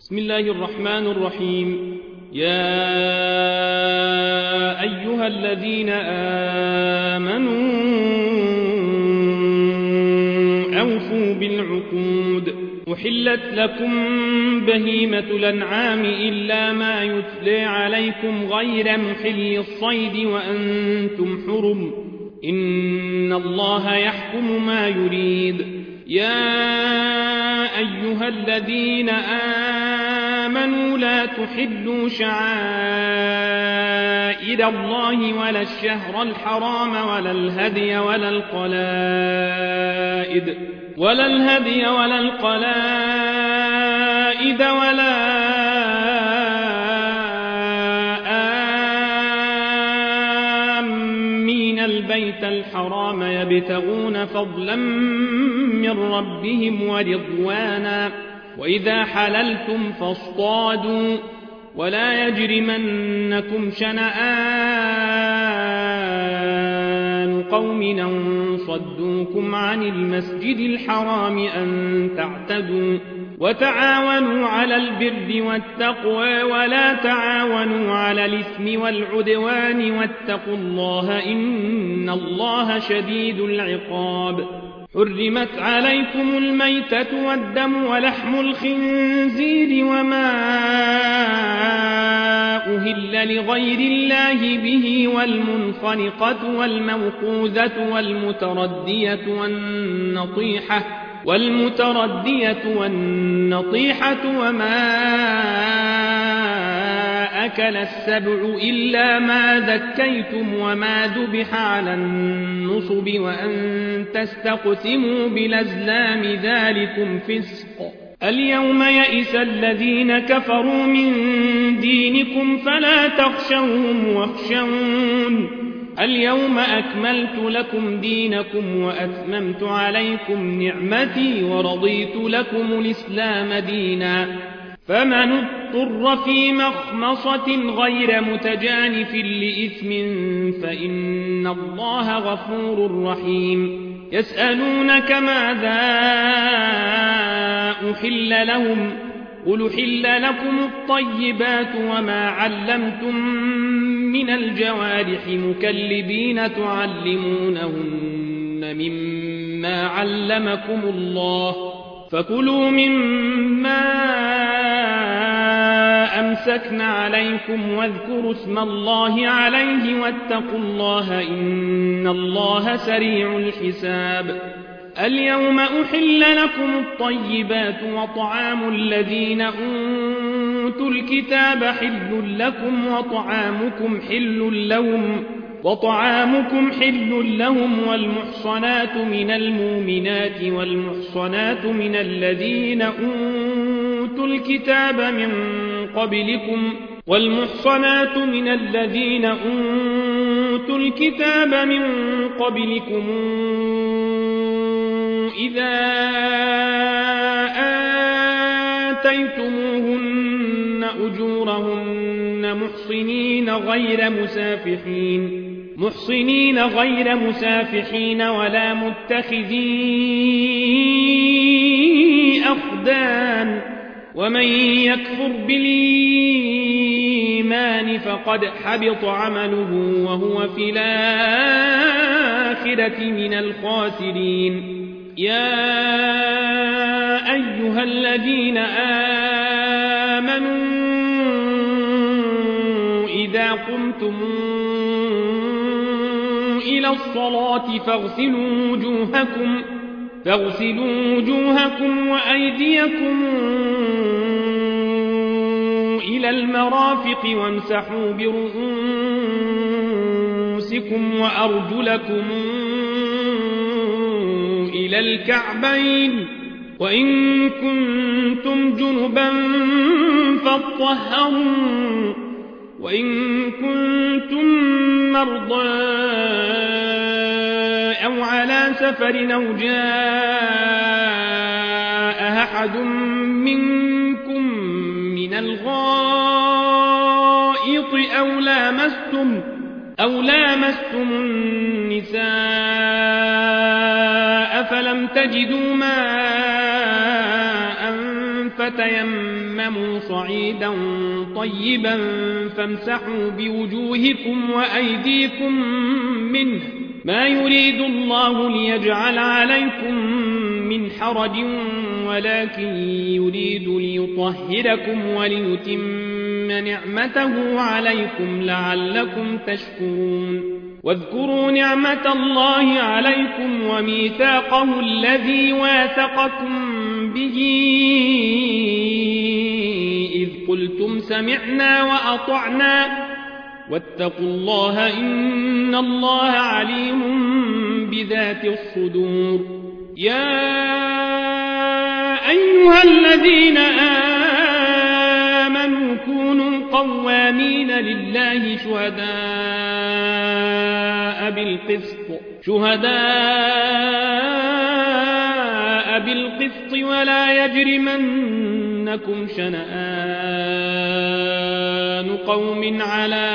بسم الله الرحمن الرحيم. يا أيها الذين آمنوا أوفوا بالعقود. أحلت لكم بهيمة الأنعام إلا ما يتلى عليكم غير محل الصيد وأنتم حرم، إن الله يحكم ما يريد. يا أيها الذين آمنوا لا تحلوا شعائر الله ولا الشهر الحرام ولا الهدي ولا القلائد ولا آمين البيت الحرام يبتغون فضلا من ربهم ورضوانا، وإذا حللتم فاصطادوا، ولا يجرمنكم شنآن قوم أن صدوكم عن المسجد الحرام أن تعتدوا، وتعاونوا على البر والتقوى ولا تعاونوا على الإثم والعدوان، واتقوا الله إن الله شديد العقاب. حرمت عليكم الميتة والدم ولحم الخنزير وما أهل لغير الله به، والمنخنقة والموقوذة والمتردية والنطيحة وما أكل السبع إلا ما ذكيتم وما ذبح على النصب، وأن تستقسموا بالأزلام ذلكم فسق. اليوم يئس الذين كفروا من دينكم فلا تخشوهم واخشون. اليوم أكملت لكم دينكم وأتممت عليكم نعمتي ورضيت لكم الإسلام دينا، فمن اضطر في مخمصة غير متجانف لإثم فإن الله غفور رحيم. يسألونك ماذا أحل لهم، قل أحل لكم الطيبات وما علمتم من الجوارح مكلبين تعلمونهن مما علمكم الله، فكلوا مما أمسكن عليكم واذكروا اسم الله عليه واتقوا الله إن الله سريع الحساب. اليوم أحل لكم الطيبات وطعام الذين أوتوا الكتاب حل لكم وطعامكم حل لهم، والمحصنات من المؤمنات والمحصنات من الذين أوتوا الكتاب من قبلكم إذا آتيتموهن أجورهن محصنين غير مسافحين ولا متخذي أخدان، ومن يكفر بالإيمان فقد حبط عمله وهو في الآخرة من الخاسرين. يا أيها الذين آمنوا إذا قمتم إلى الصلاة فاغسلوا وجوهكم وأيديكم إلى المرافق وامسحوا برؤوسكم وأرجلكم إلى الكعبين، وإن كنتم جنبا فاطهروا، وإن كنتم مرضى أو على سفر أو جاء أحد منكم من الغائط أو لامستم النساء فلم تجدوا ماء تيمموا صعيدا طيبا فامسحوا بوجوهكم وأيديكم منه ما يريد الله ليجعل عليكم من حرج ولكن يريد ليطهركم وليتم نعمته عليكم لعلكم تشكرون واذكروا نعمة الله عليكم وميثاقه الذي واثقكم به إذ قلتم سمعنا وأطعنا واتقوا الله إن الله عليم بذات الصدور يا أيها الذين آمنوا كونوا قوامين لله شهداء بالقسط ولا يجرمنكم شنآن قوم على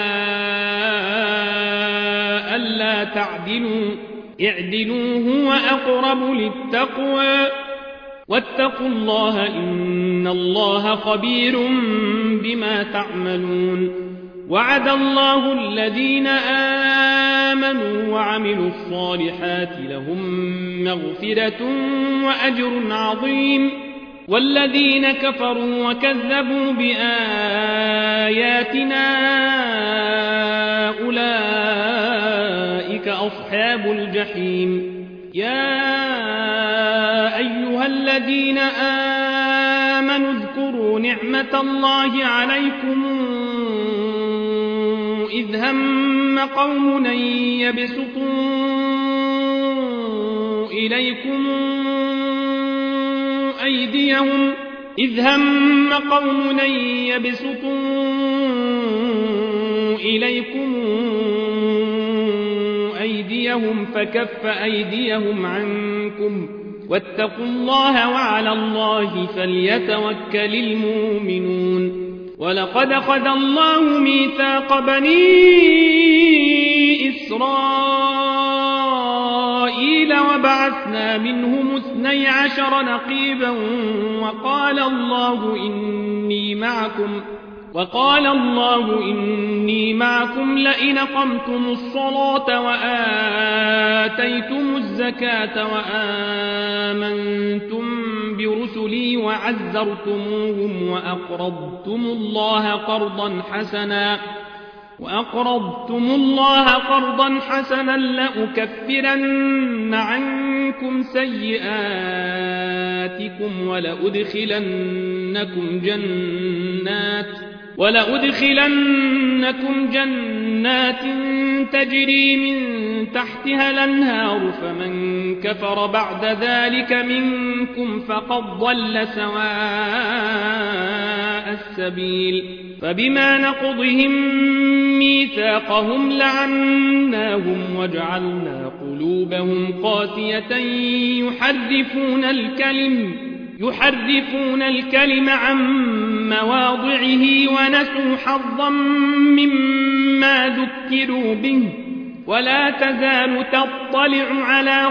ألا تعدلوا اعدلوا هو أقرب للتقوى واتقوا الله إن الله خبير بما تعملون وعد الله الذين آمنوا وعملوا الصالحات لهم مغفرة وأجر عظيم والذين كفروا وكذبوا بآياتنا أولئك أصحاب الجحيم يا أيها الذين آمنوا اذكروا نعمة الله عليكم إذ هم قوم أن يبسطوا إليكم أيديهم فكف أيديهم عنكم واتقوا الله وعلى الله فليتوكل المؤمنون ولقد أخذ الله ميثاق بني إسرائيل وبعثنا منهم 12 نقيبا وقال الله إني معكم لئن أقمتم الصلاة وآتيتم الزكاة وآمنتم برسلي وعزرتموهم وأقرضتم الله قرضا حسنا لأكفرن عنكم سيئاتكم ولأدخلنكم جنات تجري من تحتها الأنهار فمن كفر بعد ذلك منكم فقد ضل سواء السبيل فبما نقضهم ميثاقهم لعناهم وجعلنا قلوبهم قاسية يحرفون الكلم عن مواضعه ونسوا حظا مما ذكروا به ولا تزال تطلع على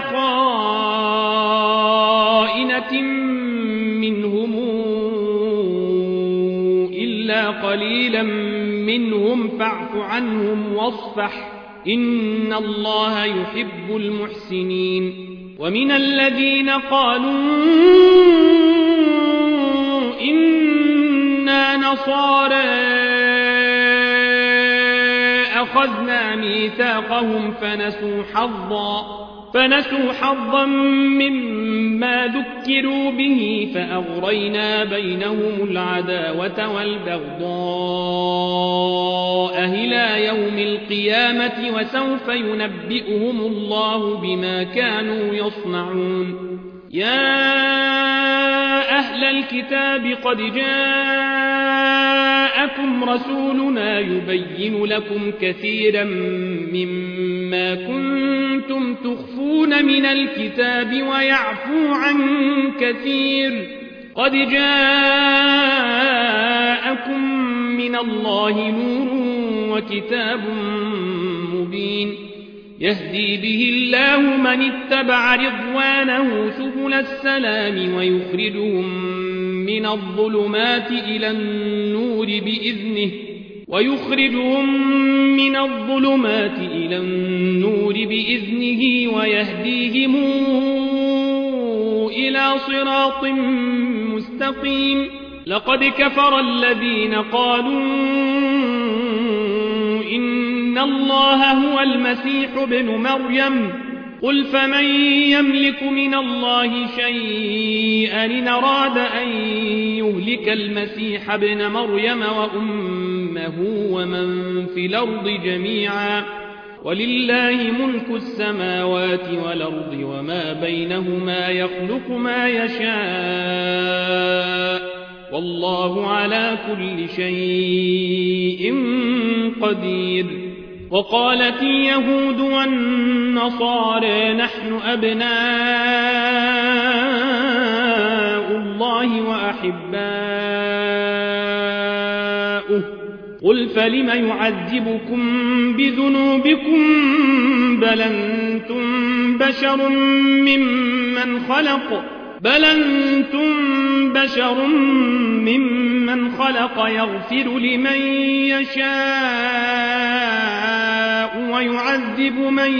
خائنة منهم إلا قليلا منهم فاعف عنهم واصفح إن الله يحب المحسنين ومن الذين قالوا إنا نصارى أخذنا ميثاقهم فنسوا حظا مما ذكروا به فأغرينا بينهم العداوة والبغضاء إلى يوم القيامة وسوف ينبئهم الله بما كانوا يصنعون يا أهل الكتاب قد جاءكم رسولنا يبين لكم كثيرا مما كنتم تخفون من الكتاب ويعفو عن كثير قد جاءكم من الله نور وكتاب مبين يهدي به الله من اتبع رضوانه سبل السلام ويخرجهم من الظلمات إلى النور بإذنه ويخرجهم من الظلمات إلى النور بإذنه ويهديهم إلى صراط مستقيم. لقد كفر الذين قالوا إن الله هو المسيح ابن مريم قل فمن يملك من الله شيئا إن أراد أن يهلك المسيح ابن مريم وأمه ومن في الأرض جميعا ولله ملك السماوات والأرض وما بينهما يخلق ما يشاء والله على كل شيء قدير. وقالت اليهود والنصارى نحن أبناء الله وأحباؤه قل فلم يعذبكم بذنوبكم بل أنتم بشر ممن خلق يغفر لمن يشاء ويعذب من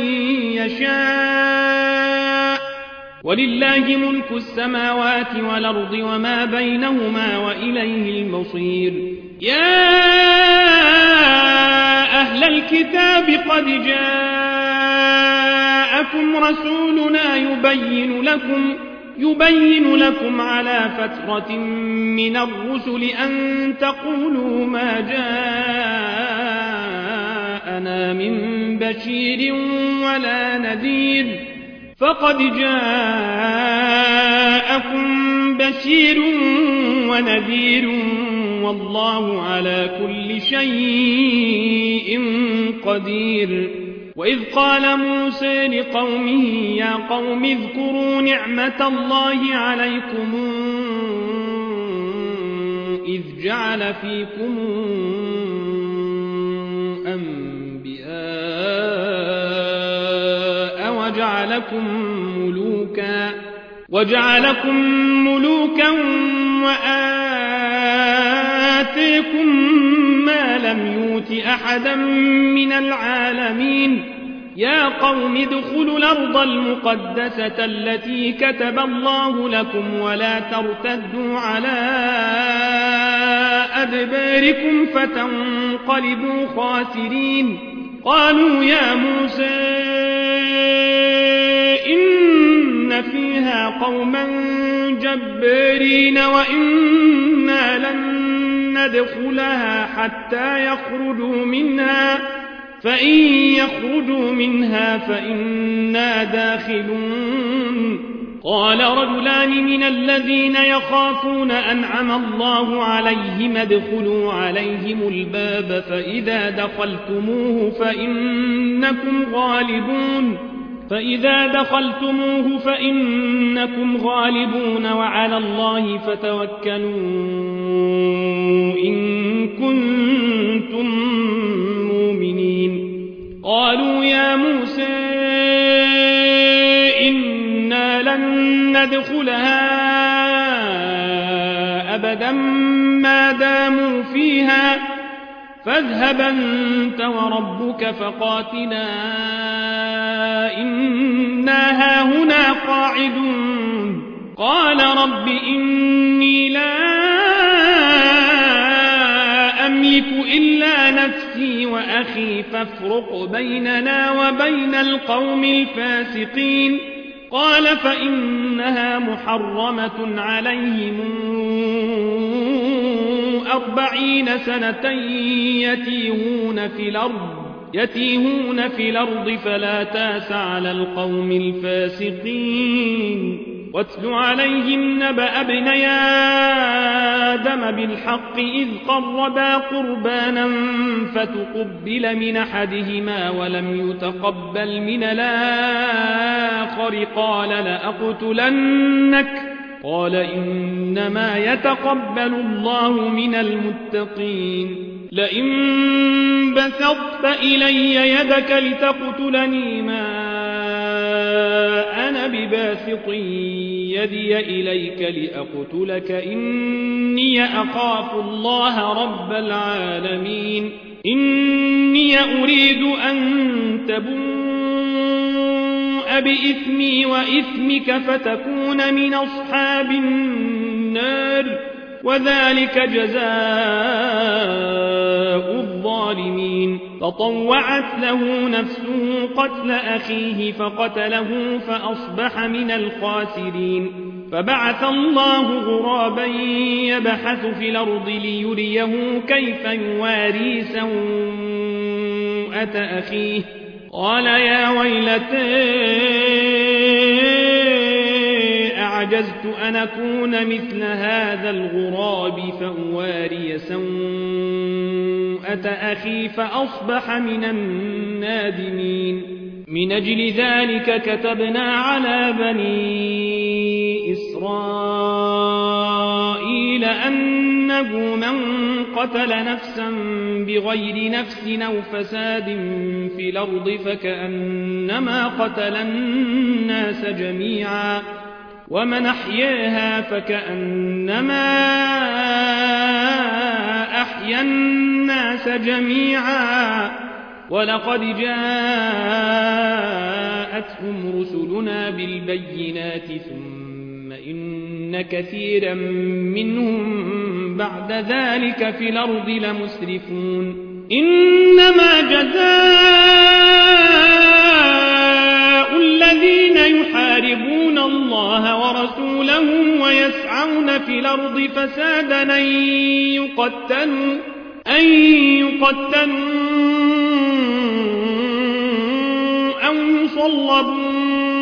يشاء ولله ملك السماوات والأرض وما بينهما وإليه المصير. يا أهل الكتاب قد جاءكم رسولنا يبين لكم على فترة من الرسل أن تقولوا ما جاءنا من بشير ولا نذير فقد جاءكم بشير ونذير والله على كل شيء قدير. وإذ قال موسى لقومه يا قوم اذكروا نعمة الله عليكم إذ جعل فيكم أنبياء وجعلكم ملوكا وآتيكم ما لم يؤت أحدا من العالمين. يا قوم ادخلوا الأرض المقدسة التي كتب الله لكم ولا ترتدوا على أدباركم فتنقلبوا خاسرين. قالوا يا موسى إن فيها قوما جبارين وإنا لن ندخلها حتى يخرجوا منها فإن يخرجوا منها فإنا داخلون. قال رجلان من الذين يخافون أنعم الله عليهم ادخلوا عليهم الباب فإذا دخلتموه فإنكم غالبون وعلى الله فتوكلوا إن كنتم مؤمنين. قالوا يا موسى إنا لن ندخلها أبدا ما داموا فيها فاذهب أنت وربك فقاتلا إنا هاهنا قاعدون. قال رب إني لا أملك إلا نفسي وأخي فافرق بيننا وبين القوم الفاسقين. قال فإنها محرمة عليهم 40 سنة يتيهون في الأرض فلا تاس على القوم الفاسقين. واتل عليهم نبأ ابني آدم بالحق إذ قربا قربانا فتقبل من أحدهما ولم يتقبل من الآخر قال لأقتلنك قال إنما يتقبل الله من المتقين. لئن بسطت إلي يدك لتقتلني ما أنا أنا بباسط يدي إليك لأقتلك إني أخاف الله رب العالمين إني أريد أن تبوء بإثمي وإثمك فتكون من أصحاب النار وذلك جزاء الظالمين فطوعت له نفسه قتل أخيه فقتله فأصبح من الخاسرين فبعث الله غرابا يبحث في الأرض ليريه كيف يواري سوءة أخيه قال يا ويلتى أعجزت أن أكون مثل هذا الغراب فأواري سوءة أخي فأصبح من النادمين من أجل ذلك كتبنا على بني إسرائيل أنه من قتل نفسا بغير نفس أو فساد في الأرض فكأنما قتل الناس جميعا ومن أحياها فكأنما أحيا الناس جميعا ولقد جاءتهم رسلنا بالبينات ثم إن كثيرا منهم بعد ذلك في الأرض لمسرفون إنما جزاء الذين يحاربون الله ورسوله ويسعون في الأرض فسادا أن يقتلوا أو يصلبوا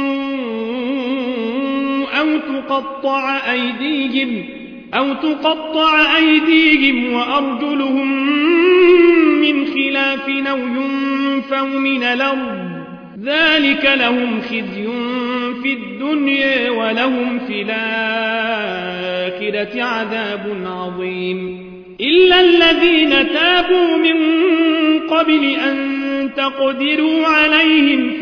أو تقطع أيديهم وأرجلهم من خلاف أو ينفوا من الأرض ذلك لهم خزي في الدنيا ولهم في الآخرة عذاب عظيم إلا الذين تابوا من قبل أن تقدروا عليهم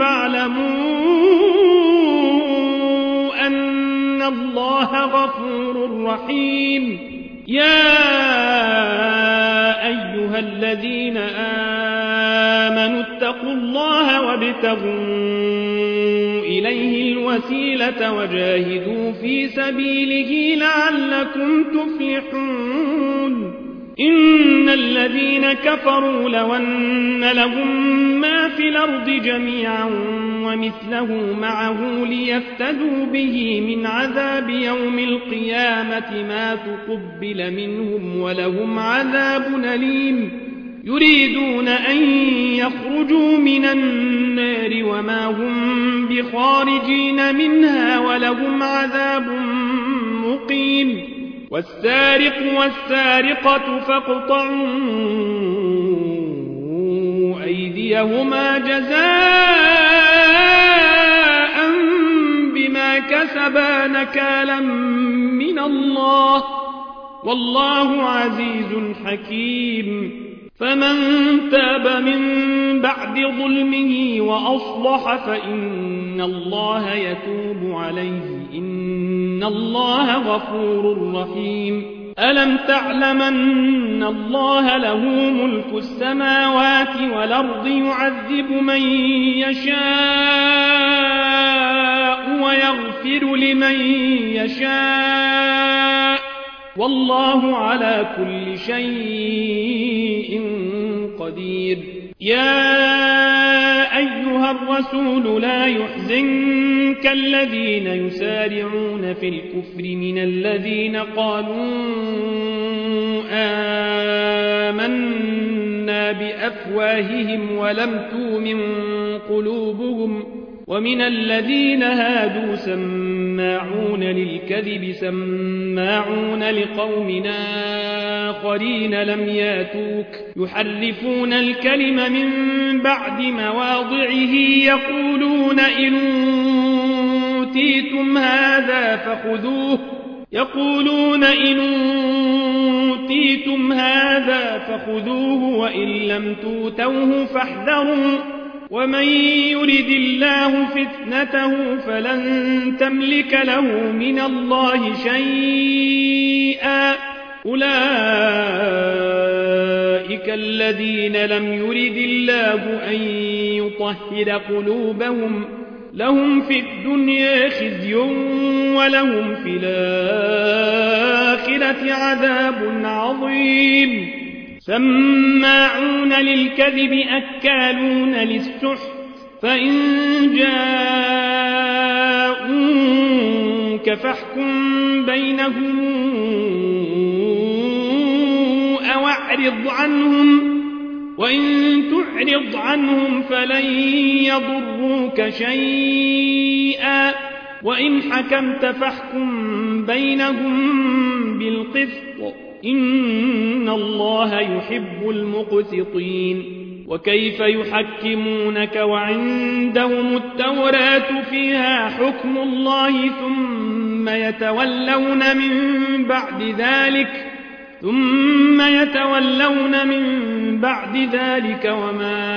فاعلموا أن الله غفور رحيم يا أيها الذين آمنوا اتقوا الله وابتغوا إليه الوسيلة وجاهدوا في سبيله لعلكم تفلحون إن الذين كفروا لو أن لهم ما في الأرض جميعا ومثله معه ليفتدوا به من عذاب يوم القيامة ما تقبل منهم ولهم عذاب أليم يريدون أن يخرجوا من النار وما هم بخارجين منها ولهم عذاب مقيم والسارق والسارقة فاقطعوا أيديهما جزاء بما كسبا نكالا من الله والله عزيز حكيم فمن تاب من بعد ظلمه وأصلح فإن الله يتوب عليه إن الله غفور رحيم ألم تعلم أن الله له ملك السماوات والأرض يعذب من يشاء ويغفر لمن يشاء والله على كل شيء قدير يا أيها الرسول لا يحزنك الذين يسارعون في الكفر من الذين قالوا آمنا بأفواههم ولم تؤمن قلوبهم ومن الذين هادوا سماعون للكذب سماعون لقوم آخرين لم ياتوك يحرفون الكلم من بعد مواضعه يقولون إن أوتيتم هذا فخذوه وإن لم توتوه فاحذروا ومن يرد الله فتنته فلن تملك له من الله شيئا أولئك الذين لم يرد الله أن يطهر قلوبهم لهم في الدنيا خزي ولهم في الآخرة عذاب عظيم سماعون للكذب أكالون للسحت فإن جاءوك فاحكم بينهم أو أعرض عنهم وإن تعرض عنهم فلن يضروك شيئا وإن حكمت فاحكم بينهم بالقسط إن الله يحب المقسطين وكيف يحكمونك وعندهم التوراة فيها حكم الله ثم يتولون من بعد ذلك وما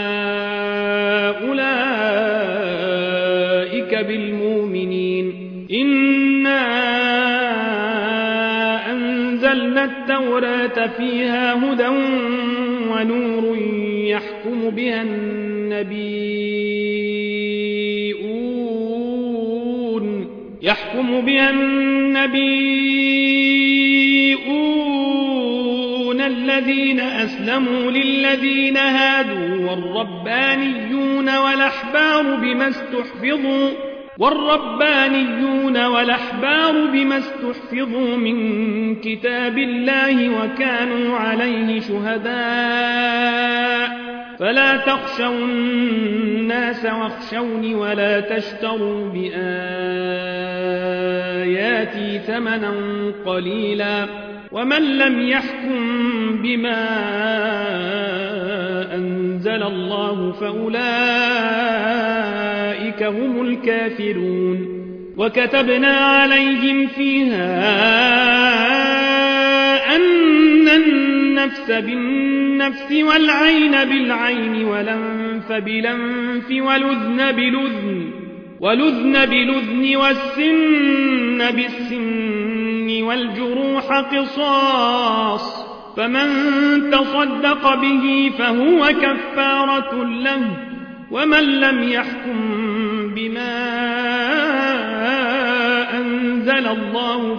أولئك بالمؤمنين إنا أنزلنا التوراة فيها هدى ونور يحكم بها النبيون الذين أسلموا للذين هادوا والربانيون والأحبار بما استحفظوا من كتاب الله وكانوا عليه شهداء فلا تخشوا الناس واخشوني ولا تشتروا بآياتي ثمنا قليلا ومن لم يحكم بما أنزل الله فأولئك هم الكافرون وكتبنا عليهم فيها أن النفس بالنفس والعين بالعين والأنف بالأنف والأذن بالأذن والسن بالسن والجروح قصاص فمن تصدق به فهو كفارة له ومن لم يحكم بما أنزل الله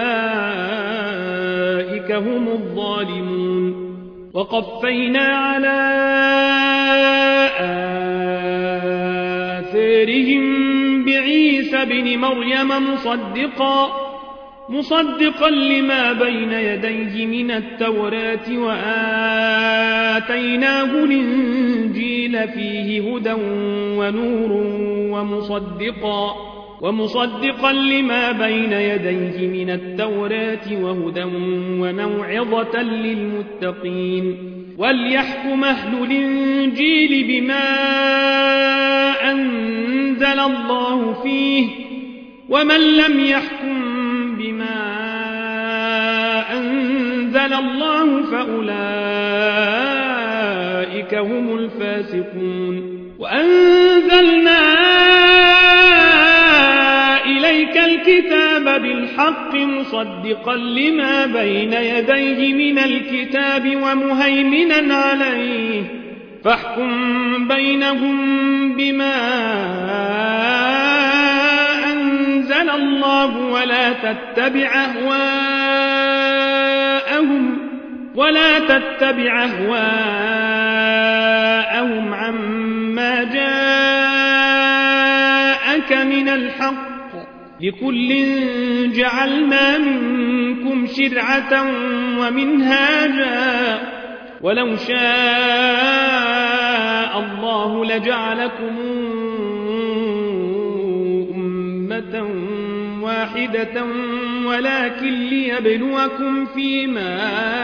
فأولئك هم الظالمون وقفينا على آثارهم بعيسى بن مريم مصدقا لما بين يديه من التوراة وآتيناه الإنجيل فيه هدى ونور ومصدقا لما بين يديه من التوراة وهدى وموعظة للمتقين وليحكم أهل الإنجيل بما أنزل الله فيه ومن لم يحكم بما أنزل الله فأولئك هم الفاسقون وأنزلنا إليك الكتاب بالحق مصدقا لما بين يديه من الكتاب ومهيمنا عليه فاحكم بينهم بما أنزل الله ولا تتبع أهواءهم عما جاءك من الحق لكل جعلنا منكم شرعة ومنهاجا ولو شاء الله لجعلكم أمة واحدة ولكن ليبلوكم فيما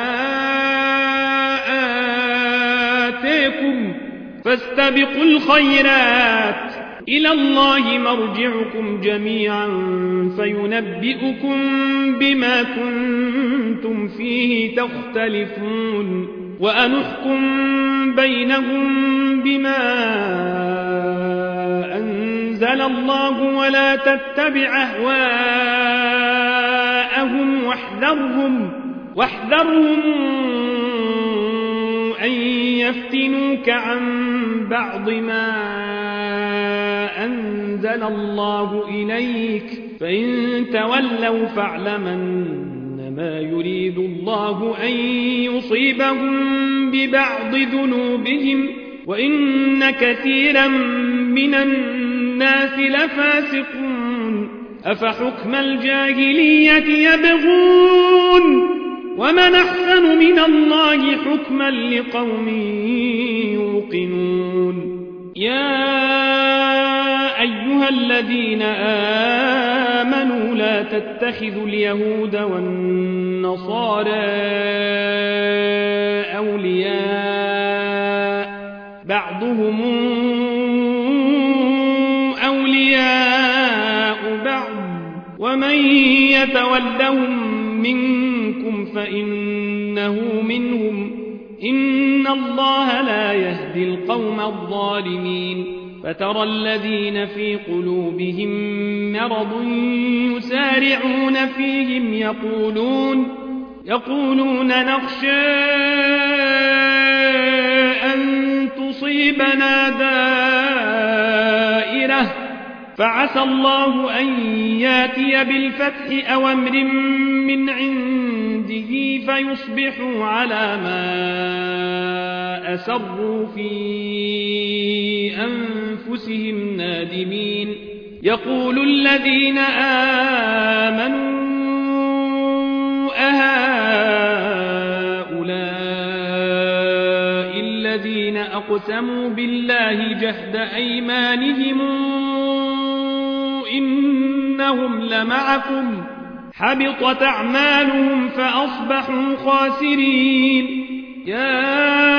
آتاكم فاستبقوا الخيرات إلى الله مرجعكم جميعا فينبئكم بما كنتم فيه تختلفون وأنحكم بينهم بما أنزل الله ولا تتبع أهواءهم واحذرهم أن يفتنوك عن بعض ما أنزل الله إليك فإن تولوا فاعلمن ما يريد الله أن يصيبهم ببعض ذنوبهم وإن كثيرا من الناس لفاسقون أفحكم الجاهلية يبغون ومن أحسن من الله حكما لقوم يوقنون يا أيها الذين آمنوا لا تتخذوا اليهود والنصارى أولياء بعضهم أولياء بعض ومن يتولهم منكم فإنه منهم إن الله لا يهدي القوم الظالمين فترى الذين في قلوبهم مرض يسارعون فيهم يقولون نخشى أن تصيبنا دائرة فعسى الله أن ياتي بالفتح أو أمر من عنده فيصبحوا على ما أسروا في أنفسهم نادمين يقول الذين آمنوا أهؤلاء الذين أقسموا بالله جهد أيمانهم إنهم لمعكم حبطت أعمالهم فأصبحوا خاسرين يا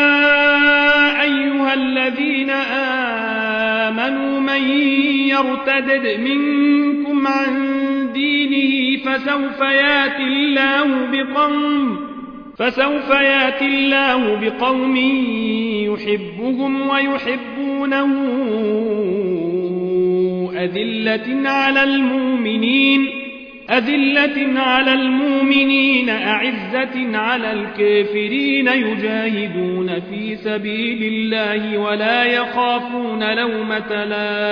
أيها الذين آمنوا من يرتد منكم عن دينه فسوف ياتي الله بقوم يحبهم ويحبونه أذلة على المؤمنين أعزة على الكافرين يجاهدون في سبيل الله ولا يخافون لومة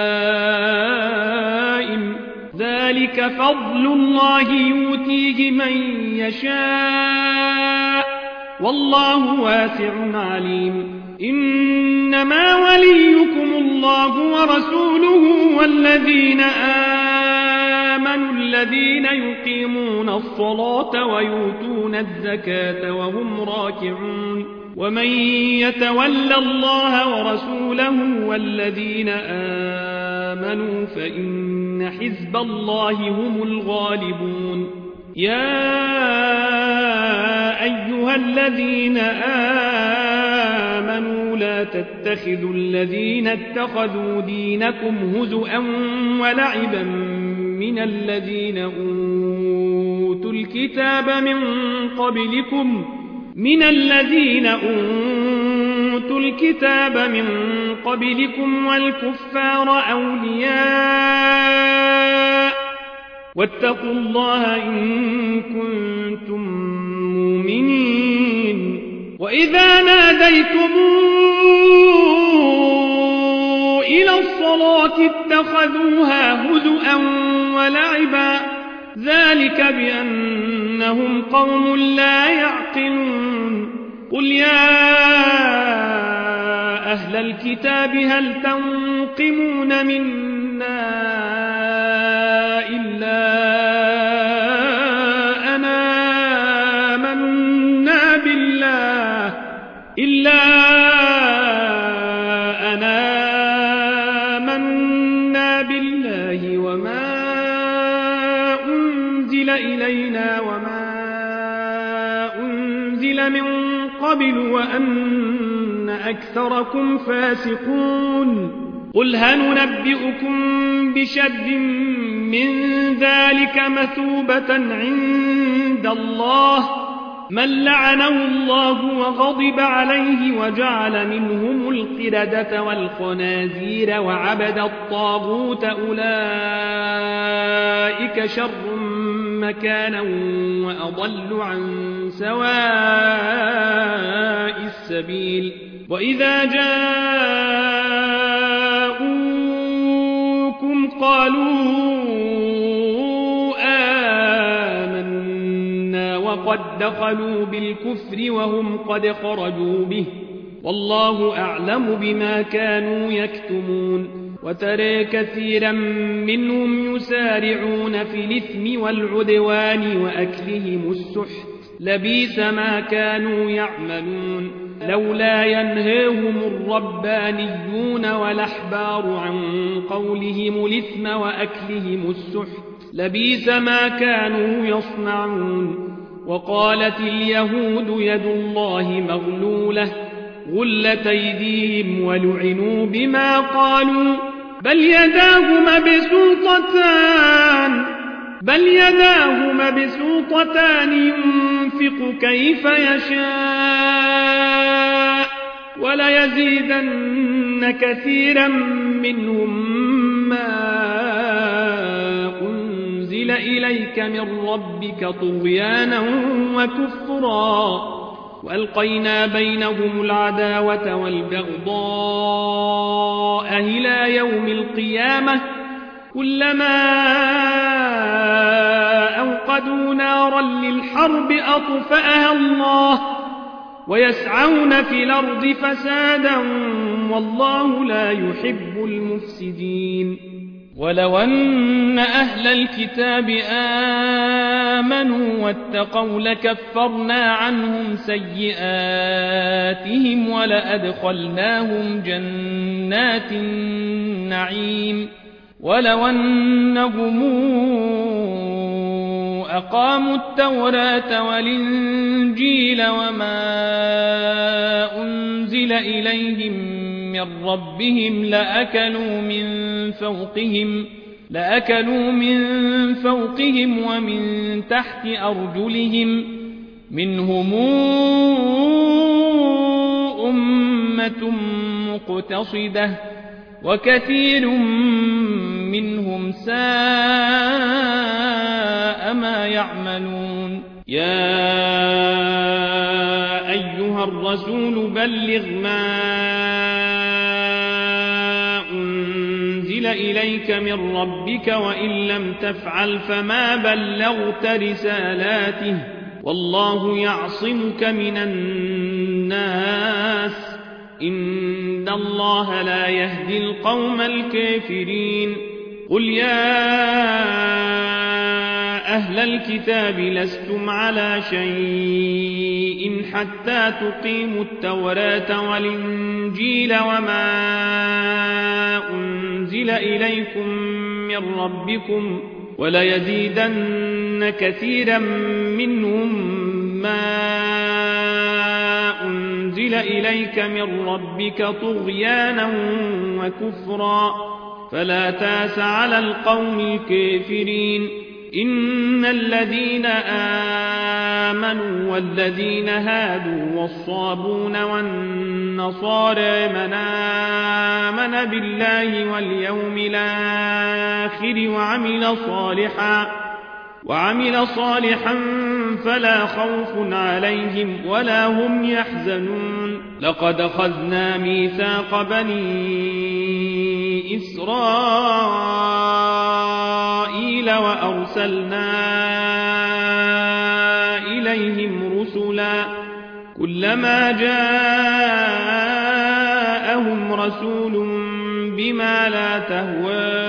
لائم ذلك فضل الله يؤتيه من يشاء والله واسع عليم إنما وليكم الله ورسوله والذين آمنوا الذين يقيمون الصلاة ويؤتون الزكاة وهم راكعون ومن يتول الله ورسوله والذين آمنوا فإن حزب الله هم الغالبون يا أيها الذين آمنوا لا تتخذوا الذين اتخذوا دينكم هزؤا ولعبا من الذين أوتوا الكتاب من قبلكم والكفار أولياء واتقوا الله إن كنتم مؤمنين وإذا ناديتم إلى الصلاة اتخذوها هزؤا ولعبا ذلك بأنهم قوم لا يعقلون قل يا أهل الكتاب هل تنقمون منا إلا أن آمنا بالله وما أنزل إلينا وما أنزل من قبل وأن أكثركم فاسقون قل هل ننبئكم بشر من ذلك مثوبة عند الله من لعنه الله وغضب عليه وجعل منهم القردة والخنازير وعبد الطاغوت أولئك شر مكانا وأضل عن سواء السبيل وإذا جاءوكم قالوا وقد دخلوا بالكفر وهم قد خرجوا به والله أعلم بما كانوا يكتمون وترى كثيرا منهم يسارعون في الإثم والعدوان وأكلهم السحت لبئس ما كانوا يعملون لولا ينهاهم الربانيون والأحبار عن قولهم الإثم وأكلهم السحت لبئس ما كانوا يصنعون وقالت اليهود يد الله مغلولة غلت أيديهم ولعنوا بما قالوا بل يداه مبسوطتان ينفق كيف يشاء وليزيدن كثيرا منهم ما أنزل إليك من ربك طغيانا وكفرا وألقينا بينهم العداوة والبغضاء إلى يوم القيامة كلما أوقدوا نارا للحرب أطفأها الله ويسعون في الأرض فسادا والله لا يحب المفسدين ولو أن أهل الكتاب آمنوا واتقوا لكفرنا عنهم سيئاتهم ولأدخلناهم جنات النعيم ولو أنهم أقاموا التوراة والإنجيل وما أنزل إليهم من ربهم لأكلوا من فوقهم ومن تحت أرجلهم منهم أمة مقتصدة وكثير منهم ساء ما يعملون يا أيها الرسول بلغ ما أنزل إليك من ربك وإن لم تفعل فما بلغت رسالاته والله يعصمك من الناس إن الله لا يهدي القوم الكافرين قل يا أهل الكتاب لستم على شيء حتى تقيموا التوراة والإنجيل وما أنزل إليكم من ربكم وليزيدن كثيرا منهم ما أنزل إليك من ربك طغيانا وكفرا فلا تاس على القوم الكافرين إن الذين آمنوا والذين هادوا والصابون والنصارى من آمن بالله واليوم الآخر وعمل صالحا فلا خوف عليهم ولا هم يحزنون لقد أخذنا ميثاق بني إسرائيل وأرسلنا إليهم رسلا كلما جاءهم رسول بما لا تهوى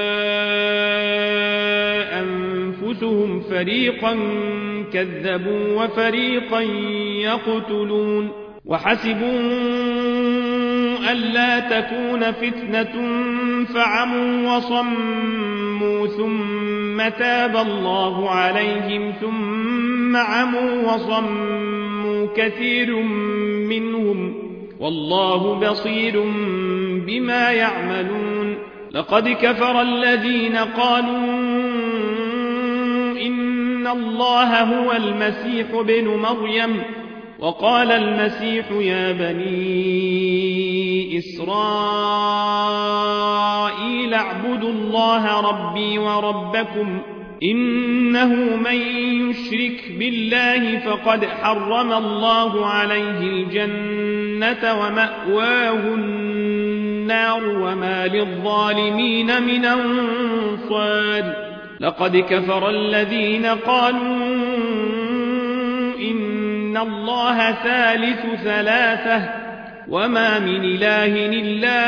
أنفسهم فريقا كذبوا وفريقا يقتلون وحسبوا ألا تكون فتنة فعموا وصموا ثم تاب الله عليهم ثم عموا وصموا كثير منهم والله بصير بما يعملون لقد كفر الذين قالوا إن إن الله هو المسيح ابن مريم. وقال المسيح يا بني إسرائيل اعبدوا الله ربي وربكم إنه من يشرك بالله فقد حرم الله عليه الجنة ومأواه النار وما للظالمين من أنصار. لقد كفر الذين قالوا إن الله ثالث ثلاثة وما من إله إلا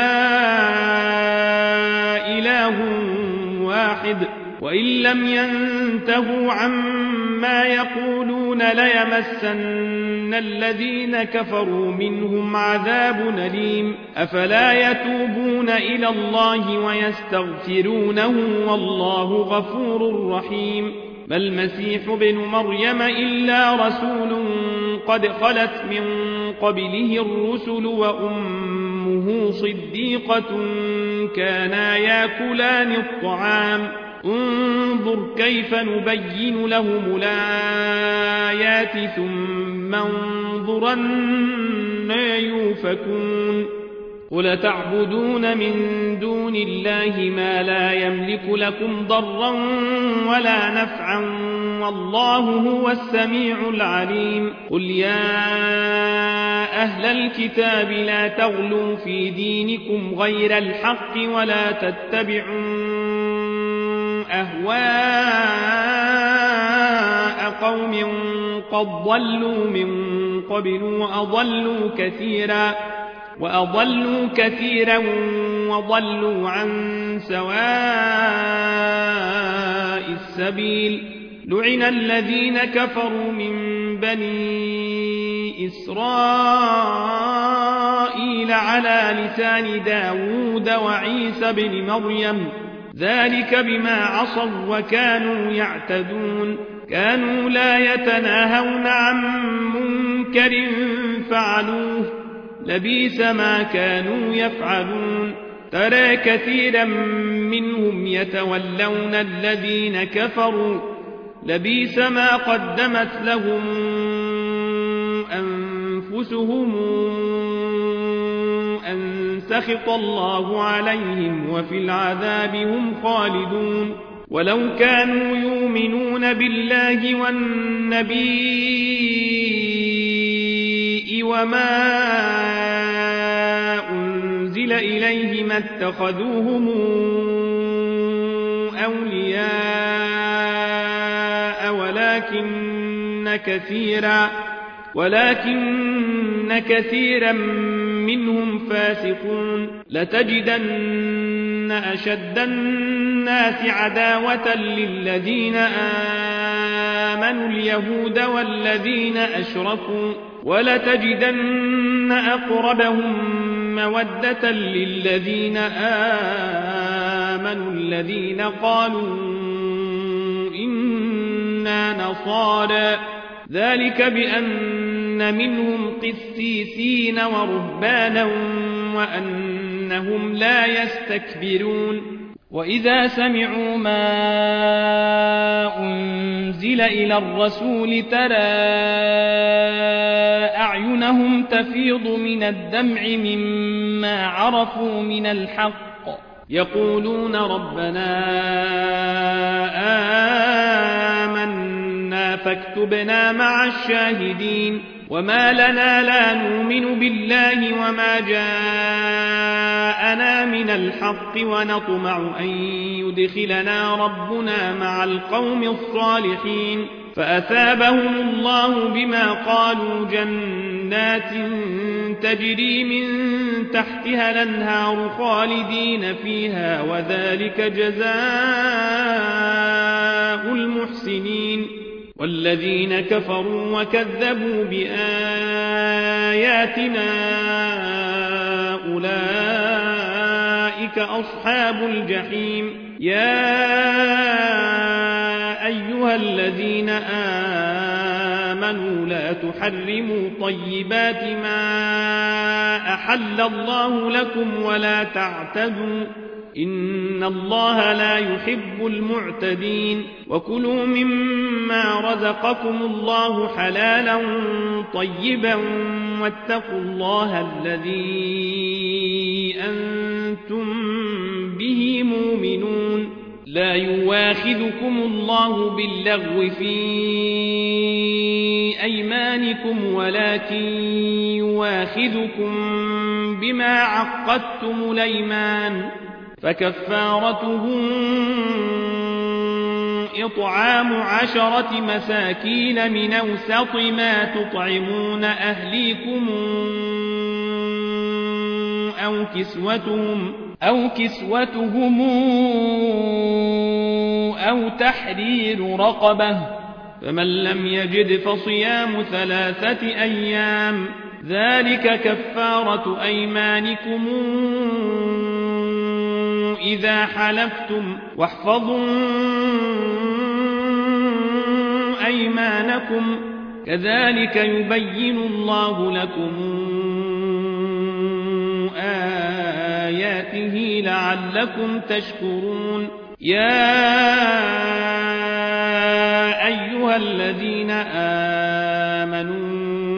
إله واحد وإن لم ينتهوا عما يقولون ليمسن الذين كفروا منهم عذاب أليم. أفلا يتوبون إلى الله ويستغفرونه والله غفور رحيم. ما المسيح ابن مريم إلا رسول قد خلت من قبله الرسل وأمه صديقة كانا يأكلان الطعام. انظر كيف نبين لهم الآيات ثم انظر أنى يؤفكون. قل تعبدون من دون الله ما لا يملك لكم ضرا ولا نفعا والله هو السميع العليم. قل يا أهل الكتاب لا تغلوا في دينكم غير الحق ولا تتبعوا أهواء قوم قد ضلوا من قبل وأضلوا كثيرا وضلوا عن سواء السبيل. لعن الذين كفروا من بني إسرائيل على لسان داود وعيسى بن مريم ذلك بما عصوا وكانوا يعتدون. كانوا لا يتناهون عن منكر فعلوه لبئس ما كانوا يفعلون. ترى كثيرا منهم يتولون الذين كفروا لبئس ما قدمت لهم أنفسهم أن سخط الله عليهم وفي العذاب هم خالدون. ولو كانوا يؤمنون بالله والنبي وما أنزل إليه ما اتخذوهم أولياء ولكن كثيرا منهم فاسقون. لتجدن أشد الناس عداوة للذين آمنوا اليهود والذين أشركوا ولتجدن أقربهم مودة للذين آمنوا الذين قالوا إنا نصارى ذلك بأن منهم قسيسين ورهبانا وأنهم لا يستكبرون. وإذا سمعوا ما أنزل إلى الرسول ترى أعينهم تفيض من الدمع مما عرفوا من الحق يقولون ربنا آمنا فاكتبنا مع الشاهدين. وما لنا لا نؤمن بالله وما جاءنا من الحق ونطمع أن يدخلنا ربنا مع القوم الصالحين. فأثابهم الله بما قالوا جنات تجري من تحتها الأنهار خالدين فيها وذلك جزاء المحسنين. والذين كفروا وكذبوا بآياتنا أولئك أصحاب الجحيم. يا أيها الذين آمنوا لا تحرموا طيبات ما أحل الله لكم ولا تعتدوا إن الله لا يحب المعتدين وكلوا مما رزقكم الله حلالا طيبا واتقوا الله الذي أنتم به مؤمنون لا يواخذكم الله باللغو في أيمانكم ولكن يواخذكم بما عقدتم الأيمان فكفارته إطعام 10 مساكين من أوسط ما تطعمون أهليكم أو كسوتهم أو تحرير رقبة فمن لم يجد فصيام 3 أيام ذلك كفارة أيمانكم إذا حلفتم واحفظوا أيمانكم كذلك يبين الله لكم آياته لعلكم تشكرون يا أيها الذين آمنوا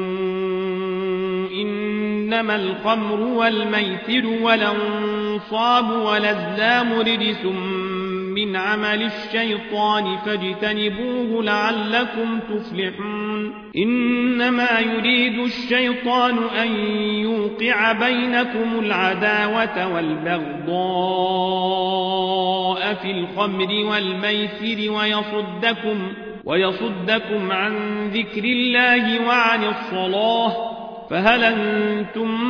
إنما الخمر والميسر والأنصاب والأزلام رجس من عمل الشيطان فاجتنبوه لعلكم تفلحون إنما يريد الشيطان أن يوقع بينكم العداوة والبغضاء في الخمر والميسر ويصدكم عن ذكر الله وعن الصلاة فهل أنتم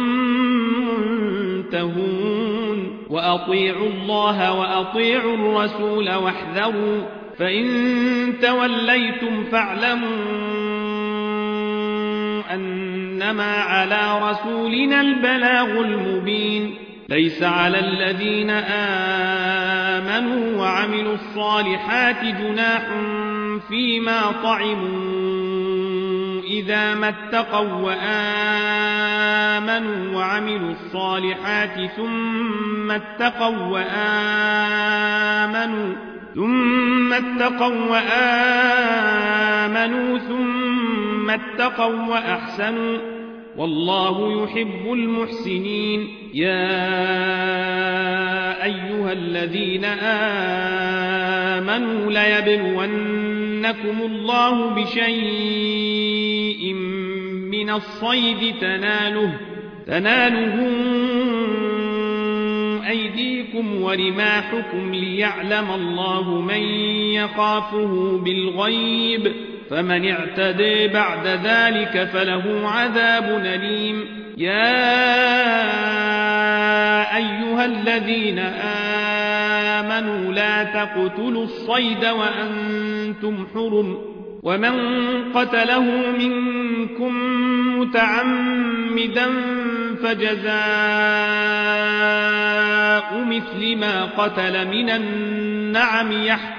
منتهون وأطيعوا الله وأطيعوا الرسول واحذروا فإن توليتم فاعلموا أنما على رسولنا البلاغ المبين ليس على الذين آمنوا وعملوا الصالحات جناح فيما طعموا إذا ما اتقوا وآمنوا وعملوا الصالحات ثم اتقوا وأحسنوا والله يحب المحسنين يا أيها الذين آمنوا ليبلونكم الله بشيء من الصيد تناله أيديكم ورماحكم ليعلم الله من يخافه بالغيب فمن اعتدى بعد ذلك فله عذاب أليم يا أيها الذين آمنوا لا تقتلوا الصيد وأنتم حرم ومن قتله منكم متعمدا فجزاء مثل ما قتل من النعم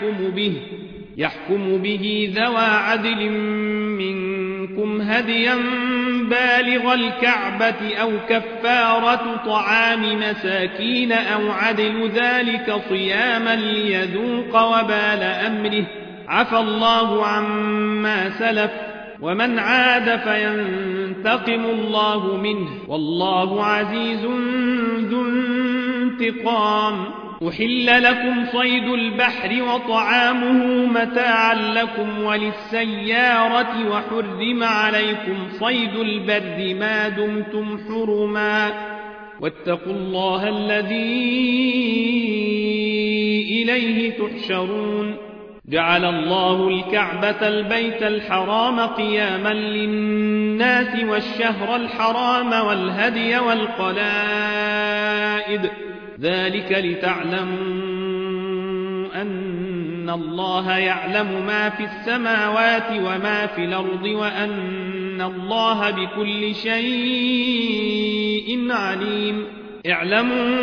يحكم به ذوى عدل منكم هديا بالغ الكعبة أو كفارة طعام مساكين أو عدل ذلك صياما ليذوق وبال أمره عفى الله عما سلف ومن عاد فينتقم الله منه والله عزيز ذو انتقام أحل لكم صيد البحر وطعامه متاعا لكم وللسيارة وحرم عليكم صيد البر ما دمتم حرما واتقوا الله الذي إليه تحشرون جعل الله الكعبة البيت الحرام قياما للناس والشهر الحرام والهدي والقلائد ذلك لتعلموا أن الله يعلم ما في السماوات وما في الأرض وأن الله بكل شيء عليم اعلموا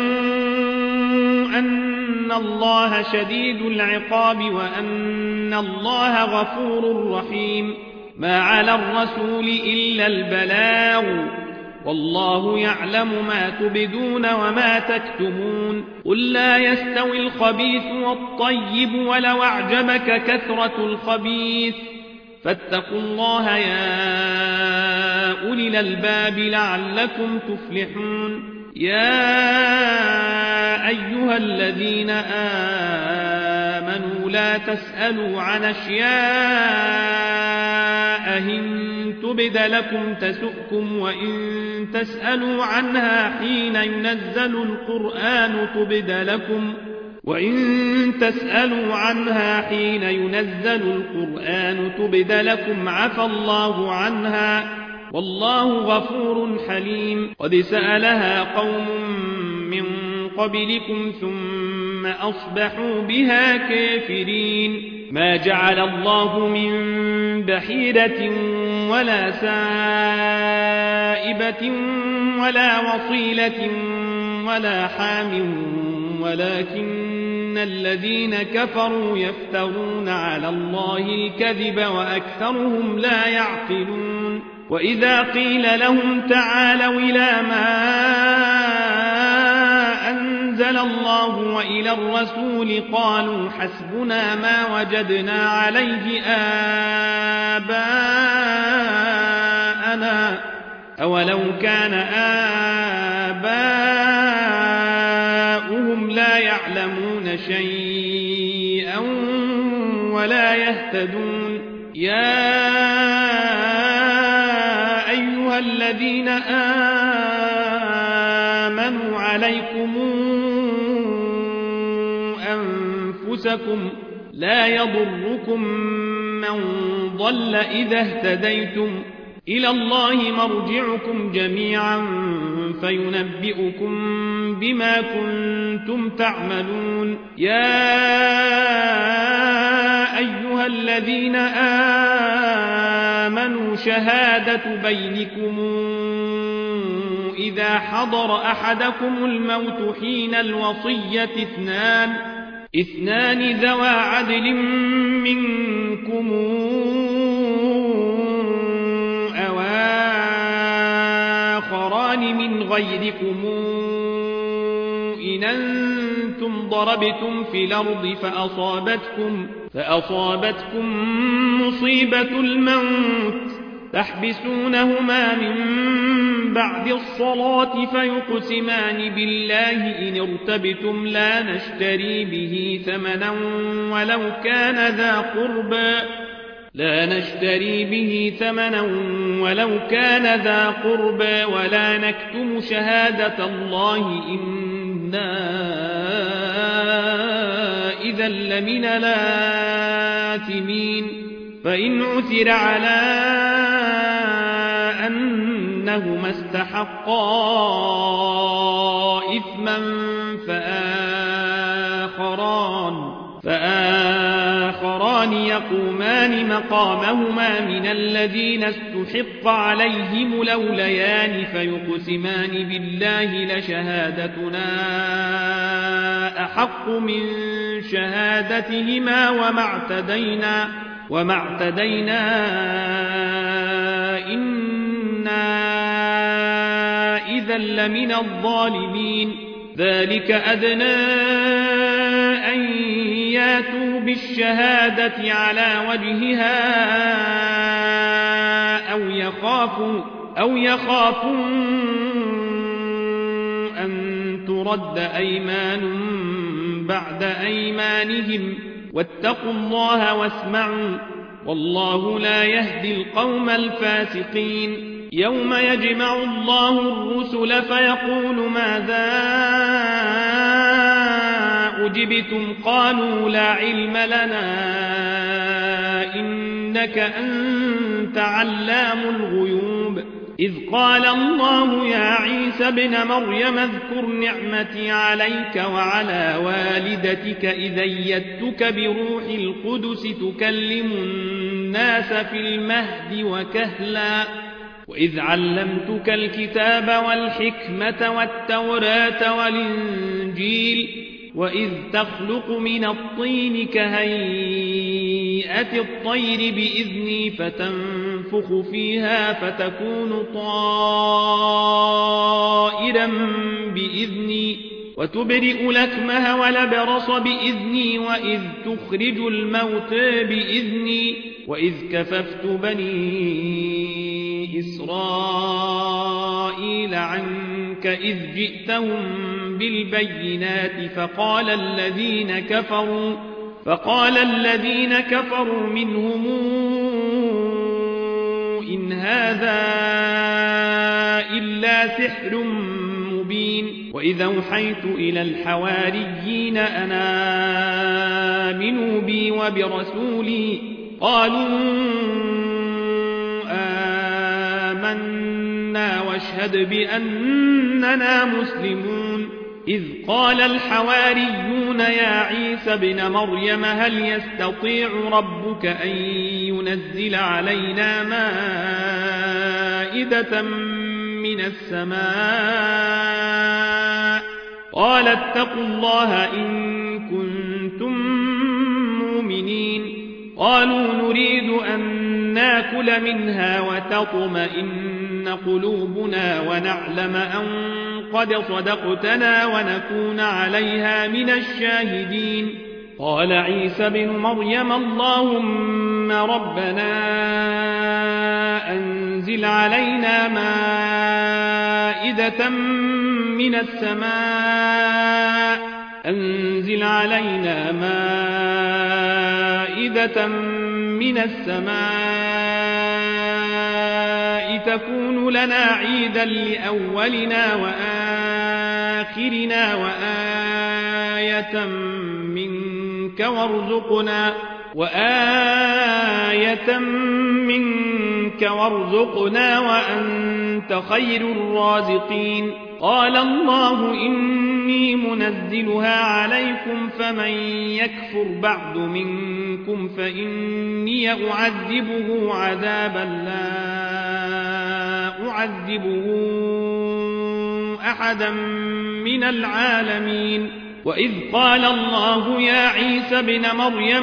أن الله شديد العقاب وأن الله غفور رحيم ما على الرسول إلا البلاغ والله يعلم ما تبدون وما تكتمون قل لا يستوي الخبيث والطيب ولو أعجبك كثرة الخبيث فاتقوا الله يا أولي الألباب لعلكم تفلحون يا أيها الذين آمنوا لا تسألوا عن أشياء إن تبد لكم تسؤكم وإن تسألوا عنها حين ينزل القرآن تبد لكم عفى الله عنها والله غفور حليم قد سألها قوم من قبلكم ثم أصبحوا بها كافرين ما جعل الله من بحيرة ولا سائبة ولا وصيلة ولا حام ولكن الذين كفروا يفترون على الله الكذب وأكثرهم لا يعقلون وإذا قيل لهم تعالوا إلى ما أنزل الله وإلى الرسول قالوا حسبنا ما وجدنا عليه آباءنا أولو كان آباؤهم لا يعلمون شيئا ولا يهتدون يا أيها الذين آمنوا عليكم أنفسكم لا يضركم من ضل إذا اهتديتم إلى الله مرجعكم جميعا فينبئكم بما كنتم تعملون يا أيها الذين آمنوا شهادة بينكم إذا حضر أحدكم الموت حين الوصية اثنان ذوى عدل منكم أو آخران من غيركم إن أنتم ضربتم في الأرض فأصابتكم مصيبة الموت تحبسونهما من بعد الصلاة فيقسمان بالله إن ارتبتم لا نشتري به ثمنا ولو كان ذا قربى ولا نكتم شهادة الله إنا إذا لمن الآثمين فإن عثر على أنهما استحقا إثما فآخران يقومان مقامهما من الذين استحق عليهم الأوليان فيقسمان بالله لشهادتنا أحق من شهادتهما وما اعتدينا إنا إذا لمن الظالمين ذلك أدنى أن ياتوا بالشهادة على وجهها أو يخافوا أن ترد أيمان بعد أيمانهم واتقوا الله واسمعوا والله لا يهدي القوم الفاسقين يوم يجمع الله الرسل فيقول ماذا أجبتم قالوا لا علم لنا إنك أنت علام الغيوب إذ قال الله يا عيسى ابن مريم اذكر نعمتي عليك وعلى والدتك إذ أيدتك بروح القدس تكلم الناس في المهد وكهلا وإذ علمتك الكتاب والحكمة والتوراة والإنجيل وإذ تخلق من الطين كهيئة الطير بإذني فتنفخ فتنفخ فيها فتكون طائرا بإذني وتبرئ الأكمه والأبرص بإذني وإذ تخرج الموتى بإذني وإذ كففت بني إسرائيل عنك إذ جئتهم بالبينات فقال الذين كفروا منهم إن هذا إلا سحر مبين وإذا أوحيت إلى الحواريين أن آمنوا بي وبرسولي قالوا آمنا واشهد بأننا مسلمون إذ قال الحواريون يا عيسى ابن مريم هل يستطيع ربك أن ينزل علينا مائدة من السماء قال اتقوا الله إن كنتم مؤمنين قالوا نريد أن ناكل منها وتطمئن قلوبنا ونعلم أن قد صدقتنا ونكون عليها من الشاهدين قال عيسى بن مريم اللهم ربنا أنزل علينا مائدة من السماء تكون لنا عيدا لأولنا وآخرنا وآية منك وارزقنا وأنت خير الرازقين قال الله إني منزلها عليكم فمن يكفر بعد منكم فإني أعذبه عذابا لا أعذبه أحدا من العالمين وإذ قال الله يا عيسى ابن مريم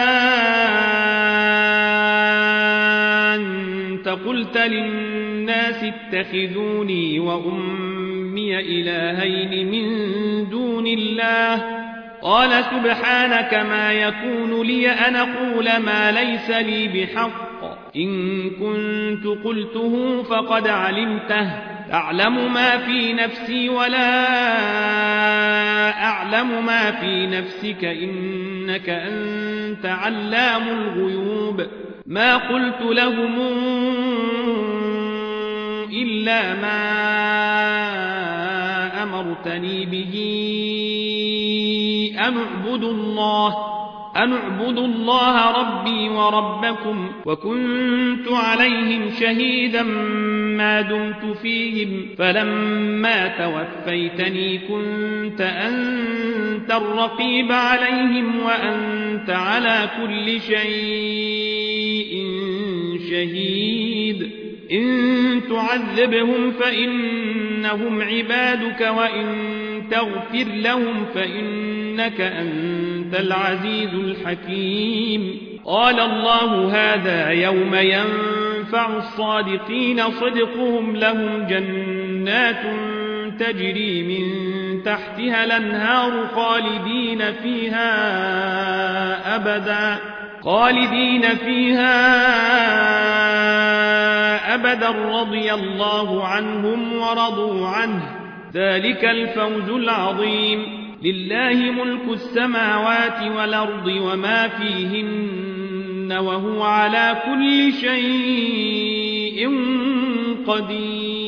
أنت قلت للناس اتخذوني وأمي إلهين من دون الله قال سبحانك ما يكون لي أن أقول ما ليس لي بحق إن كنت قلته فقد علمته تعلم ما في نفسي ولا أعلم ما في نفسك إنك أنت علام الغيوب ما قلت لهم إلا ما أمرتني به أن اعبدوا الله ربي وربكم وكنت عليهم شهيدا ما دمت فيهم فلما توفيتني كنت أنت الرقيب عليهم وأنت على كل شيء شهيد إن تعذبهم فإنهم عبادك وإن تغفر لهم فإنك أنت العزيز الحكيم قال الله هذا يوم ينفع الصادقين صدقهم لهم جنات تجري من تحتها الأنهار خالدين فيها أبدا رضي الله عنهم ورضوا عنه ذلك الفوز العظيم لله ملك السماوات والأرض وما فيهن وهو على كل شيء قدير